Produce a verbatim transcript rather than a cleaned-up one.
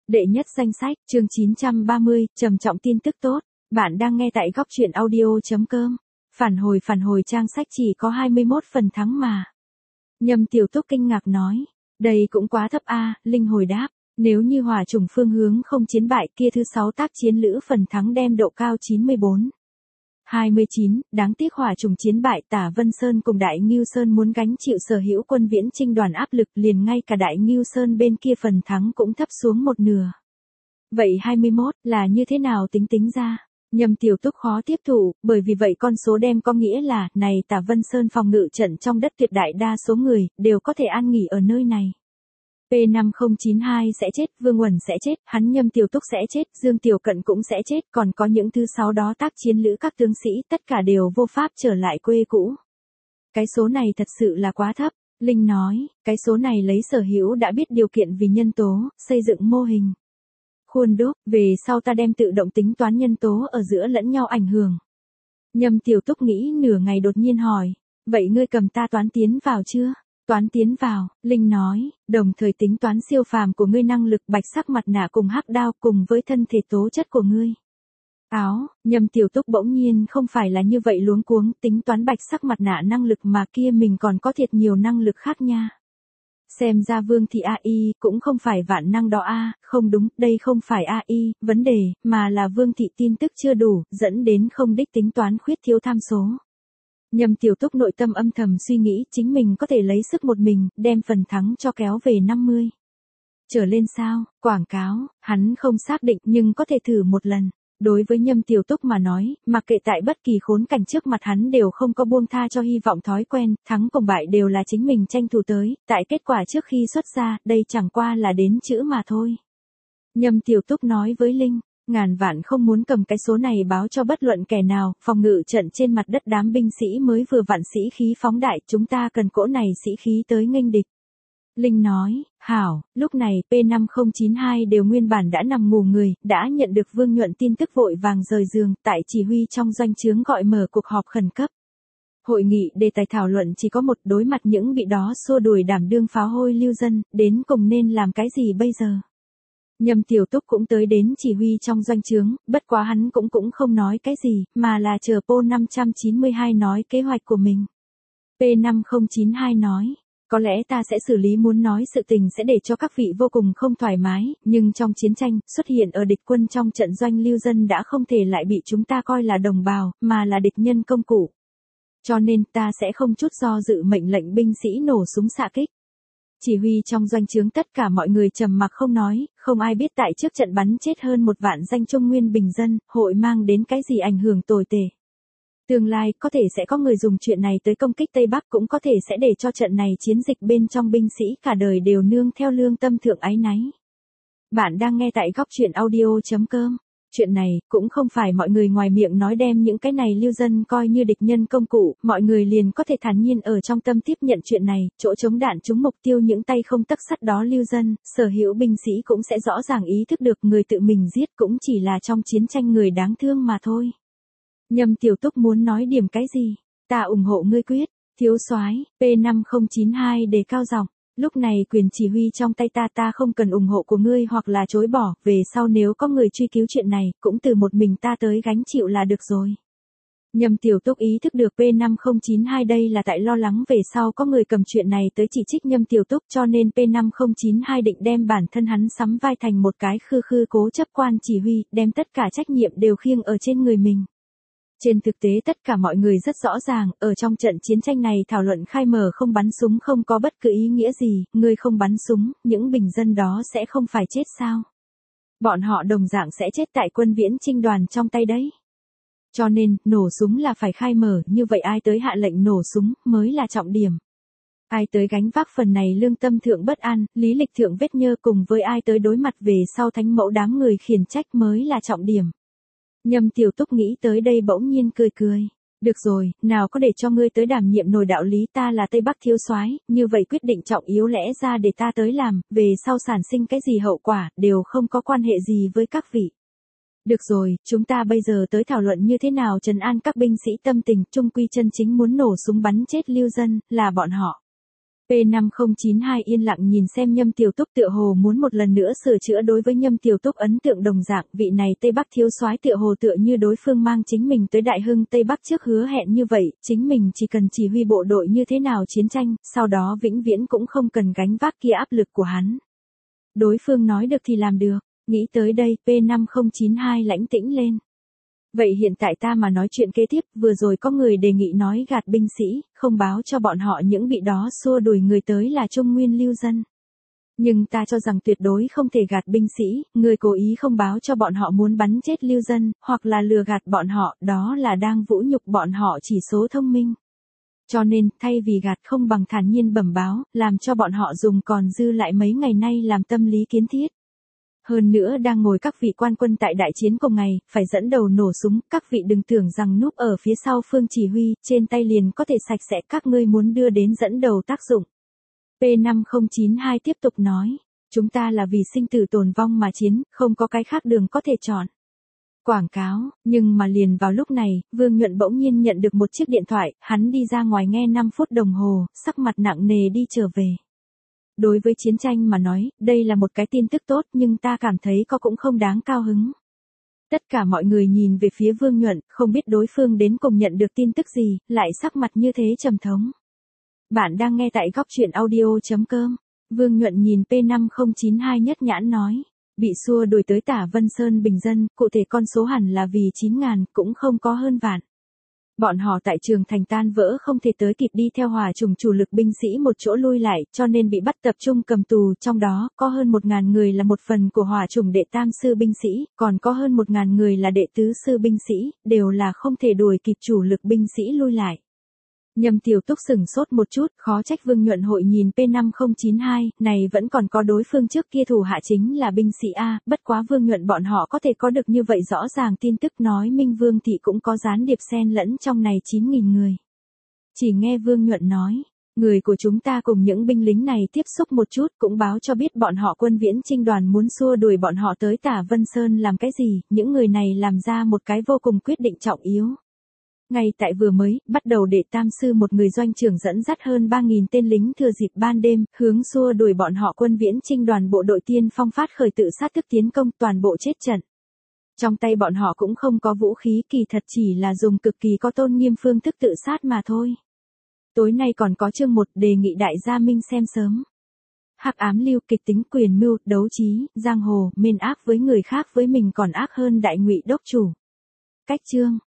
Đệ nhất danh sách, chương chín trăm ba mươi, trầm trọng tin tức tốt. Bạn đang nghe tại góc truyện audio.com. Phản hồi phản hồi trang sách chỉ có hai mươi mốt phần thắng mà. Nhâm Tiểu Túc kinh ngạc nói. Đây cũng quá thấp a. Linh hồi đáp. Nếu như hỏa chủng phương hướng không chiến bại kia thứ sáu tác chiến lữ phần thắng đem độ cao chín mươi bốn. hai mươi chín, đáng tiếc hỏa chủng chiến bại Tả Vân Sơn cùng Đại Ngưu Sơn muốn gánh chịu sở hữu quân viễn chinh đoàn áp lực liền ngay cả Đại Ngưu Sơn bên kia phần thắng cũng thấp xuống một nửa. Vậy hai mươi mốt là như thế nào tính tính ra? Nhâm Tiểu Túc khó tiếp thụ, bởi vì vậy con số đem có nghĩa là, này Tả Vân Sơn phòng ngự trận trong đất tuyệt đại đa số người, đều có thể an nghỉ ở nơi này. P năm không chín hai sẽ chết, Vương Uẩn sẽ chết, hắn Nhâm Tiểu Túc sẽ chết, Dương Tiểu Cận cũng sẽ chết, còn có những thứ sáu đó tác chiến lữ các tướng sĩ, tất cả đều vô pháp trở lại quê cũ. Cái số này thật sự là quá thấp, Linh nói, cái số này lấy sở hữu đã biết điều kiện vì nhân tố, xây dựng mô hình. Khuôn đúc, về sau ta đem tự động tính toán nhân tố ở giữa lẫn nhau ảnh hưởng. Nhâm Tiểu Túc nghĩ nửa ngày đột nhiên hỏi, vậy ngươi cầm ta toán tiến vào chưa? Toán tiến vào, Linh nói, đồng thời tính toán siêu phàm của ngươi năng lực bạch sắc mặt nạ cùng hắc đao cùng với thân thể tố chất của ngươi. Áo, Nhâm Tiểu Túc bỗng nhiên không phải là như vậy luống cuống, tính toán bạch sắc mặt nạ năng lực mà kia mình còn có thiệt nhiều năng lực khác nha. Xem ra Vương Thị a i cũng không phải vạn năng đó a, không đúng, đây không phải a i, vấn đề, mà là Vương Thị tin tức chưa đủ, dẫn đến không đích tính toán khuyết thiếu tham số. Nhâm Tiểu Túc nội tâm âm thầm suy nghĩ chính mình có thể lấy sức một mình, đem phần thắng cho kéo về năm mươi. Trở lên sao, quảng cáo, hắn không xác định nhưng có thể thử một lần. Đối với Nhâm Tiểu Túc mà nói, mặc kệ tại bất kỳ khốn cảnh trước mặt hắn đều không có buông tha cho hy vọng thói quen, thắng cùng bại đều là chính mình tranh thủ tới, tại kết quả trước khi xuất ra, đây chẳng qua là đến chữ mà thôi. Nhâm Tiểu Túc nói với Linh, ngàn vạn không muốn cầm cái số này báo cho bất luận kẻ nào, phòng ngự trận trên mặt đất đám binh sĩ mới vừa vặn sĩ khí phóng đại, chúng ta cần cỗ này sĩ khí tới nghênh địch. Linh nói, hảo, lúc này P năm không chín hai đều nguyên bản đã nằm ngủ người, đã nhận được Vương Nhuận tin tức vội vàng rời giường, tại chỉ huy trong doanh trướng gọi mở cuộc họp khẩn cấp. Hội nghị đề tài thảo luận chỉ có một, đối mặt những bị đó xua đuổi đảm đương phá hôi lưu dân, đến cùng nên làm cái gì bây giờ? Nhâm Tiểu Túc cũng tới đến chỉ huy trong doanh trướng, bất quá hắn cũng cũng không nói cái gì, mà là chờ P năm chín hai nói kế hoạch của mình. P năm không chín hai nói, có lẽ ta sẽ xử lý muốn nói sự tình sẽ để cho các vị vô cùng không thoải mái, nhưng trong chiến tranh, xuất hiện ở địch quân trong trận doanh lưu dân đã không thể lại bị chúng ta coi là đồng bào, mà là địch nhân công cụ. Cho nên ta sẽ không chút do dự mệnh lệnh binh sĩ nổ súng xạ kích. Chỉ huy trong doanh trướng tất cả mọi người trầm mặc không nói, không ai biết tại trước trận bắn chết hơn một vạn danh Trung Nguyên bình dân, hội mang đến cái gì ảnh hưởng tồi tệ. Tương lai, có thể sẽ có người dùng chuyện này tới công kích Tây Bắc, cũng có thể sẽ để cho trận này chiến dịch bên trong binh sĩ cả đời đều nương theo lương tâm thượng áy náy. Bạn đang nghe tại góc truyện audio.com. Chuyện này, cũng không phải mọi người ngoài miệng nói đem những cái này lưu dân coi như địch nhân công cụ, mọi người liền có thể thản nhiên ở trong tâm tiếp nhận chuyện này, chỗ chống đạn trúng mục tiêu những tay không tấc sắt đó lưu dân, sở hữu binh sĩ cũng sẽ rõ ràng ý thức được người tự mình giết cũng chỉ là trong chiến tranh người đáng thương mà thôi. Nhâm Tiểu Túc muốn nói điểm cái gì? Ta ủng hộ ngươi quyết, thiếu soái, P năm không chín hai đề cao giọng. Lúc này quyền chỉ huy trong tay ta ta không cần ủng hộ của ngươi hoặc là chối bỏ, về sau nếu có người truy cứu chuyện này, cũng từ một mình ta tới gánh chịu là được rồi. Nhâm Tiểu Túc ý thức được P năm không chín hai đây là tại lo lắng về sau có người cầm chuyện này tới chỉ trích Nhâm Tiểu Túc, cho nên P năm không chín hai định đem bản thân hắn sắm vai thành một cái khư khư cố chấp quan chỉ huy, đem tất cả trách nhiệm đều khiêng ở trên người mình. Trên thực tế tất cả mọi người rất rõ ràng, ở trong trận chiến tranh này thảo luận khai mở không bắn súng không có bất cứ ý nghĩa gì, người không bắn súng, những bình dân đó sẽ không phải chết sao? Bọn họ đồng dạng sẽ chết tại quân viễn chinh đoàn trong tay đấy. Cho nên, nổ súng là phải khai mở, như vậy ai tới hạ lệnh nổ súng, mới là trọng điểm. Ai tới gánh vác phần này lương tâm thượng bất an, lý lịch thượng vết nhơ cùng với ai tới đối mặt về sau thánh mẫu đám người khiển trách mới là trọng điểm. Nhâm Tiểu Túc nghĩ tới đây bỗng nhiên cười cười. Được rồi, nào có để cho ngươi tới đảm nhiệm nổi đạo lý, ta là Tây Bắc thiếu soái, như vậy quyết định trọng yếu lẽ ra để ta tới làm, về sau sản sinh cái gì hậu quả, đều không có quan hệ gì với các vị. Được rồi, chúng ta bây giờ tới thảo luận như thế nào trấn an các binh sĩ tâm tình, trung quy chân chính muốn nổ súng bắn chết lưu dân, là bọn họ. P năm không chín hai yên lặng nhìn xem Nhâm Tiểu Túc tựa hồ muốn một lần nữa sửa chữa đối với Nhâm Tiểu Túc ấn tượng đồng dạng, vị này Tây Bắc thiếu soái tựa hồ tựa như đối phương mang chính mình tới đại hưng Tây Bắc trước hứa hẹn như vậy, chính mình chỉ cần chỉ huy bộ đội như thế nào chiến tranh, sau đó vĩnh viễn cũng không cần gánh vác kia áp lực của hắn. Đối phương nói được thì làm được, nghĩ tới đây P năm không chín hai lãnh tĩnh lên. Vậy hiện tại ta mà nói chuyện kế tiếp, vừa rồi có người đề nghị nói gạt binh sĩ, không báo cho bọn họ những bị đó xua đuổi người tới là Trung Nguyên lưu dân. Nhưng ta cho rằng tuyệt đối không thể gạt binh sĩ, người cố ý không báo cho bọn họ muốn bắn chết lưu dân, hoặc là lừa gạt bọn họ, đó là đang vũ nhục bọn họ chỉ số thông minh. Cho nên, thay vì gạt không bằng thản nhiên bẩm báo, làm cho bọn họ dùng còn dư lại mấy ngày nay làm tâm lý kiến thiết. Hơn nữa đang ngồi các vị quan quân tại đại chiến cùng ngày, phải dẫn đầu nổ súng, các vị đừng tưởng rằng núp ở phía sau phương chỉ huy, trên tay liền có thể sạch sẽ, các ngươi muốn đưa đến dẫn đầu tác dụng. P năm không chín hai tiếp tục nói, chúng ta là vì sinh tử tồn vong mà chiến, không có cái khác đường có thể chọn. Quảng cáo, nhưng mà liền vào lúc này, Vương Nhuận bỗng nhiên nhận được một chiếc điện thoại, hắn đi ra ngoài nghe năm phút đồng hồ, sắc mặt nặng nề đi trở về. Đối với chiến tranh mà nói, đây là một cái tin tức tốt nhưng ta cảm thấy có cũng không đáng cao hứng. Tất cả mọi người nhìn về phía Vương Nhuận, không biết đối phương đến cùng nhận được tin tức gì, lại sắc mặt như thế trầm thống. Bạn đang nghe tại góc truyện audio chấm com. Vương Nhuận nhìn P năm không chín hai nhất nhãn nói. Bị xua đuổi tới Tả Vân Sơn bình dân, cụ thể con số hẳn là vì chín ngàn, cũng không có hơn vạn. Bọn họ tại trường thành tan vỡ không thể tới kịp đi theo hòa chủng chủ lực binh sĩ một chỗ lui lại, cho nên bị bắt tập trung cầm tù, trong đó có hơn một ngàn người là một phần của hòa chủng đệ tam sư binh sĩ, còn có hơn một ngàn người là đệ tứ sư binh sĩ, đều là không thể đuổi kịp chủ lực binh sĩ lui lại. Nhâm Tiểu Túc sửng sốt một chút, khó trách Vương Nhuận hội nhìn P năm không chín hai, này vẫn còn có đối phương trước kia thủ hạ chính là binh sĩ A, bất quá Vương Nhuận bọn họ có thể có được như vậy rõ ràng tin tức nói minh Vương thị cũng có gián điệp xen lẫn trong này chín nghìn người. Chỉ nghe Vương Nhuận nói, người của chúng ta cùng những binh lính này tiếp xúc một chút cũng báo cho biết bọn họ quân viễn chinh đoàn muốn xua đuổi bọn họ tới Tả Vân Sơn làm cái gì, những người này làm ra một cái vô cùng quyết định trọng yếu. Ngay tại vừa mới, bắt đầu đệ tam sư một người doanh trưởng dẫn dắt hơn ba nghìn tên lính thừa dịp ban đêm, hướng xua đuổi bọn họ quân viễn chinh đoàn bộ đội tiên phong phát khởi tự sát thức tiến công toàn bộ chết trận. Trong tay bọn họ cũng không có vũ khí, kỳ thật chỉ là dùng cực kỳ có tôn nghiêm phương thức tự sát mà thôi. Tối nay còn có chương một đề nghị đại gia minh xem sớm. Hắc ám lưu kịch tính quyền mưu, đấu trí, giang hồ, mên ác với người khác với mình còn ác hơn đại ngụy đốc chủ. Cách chương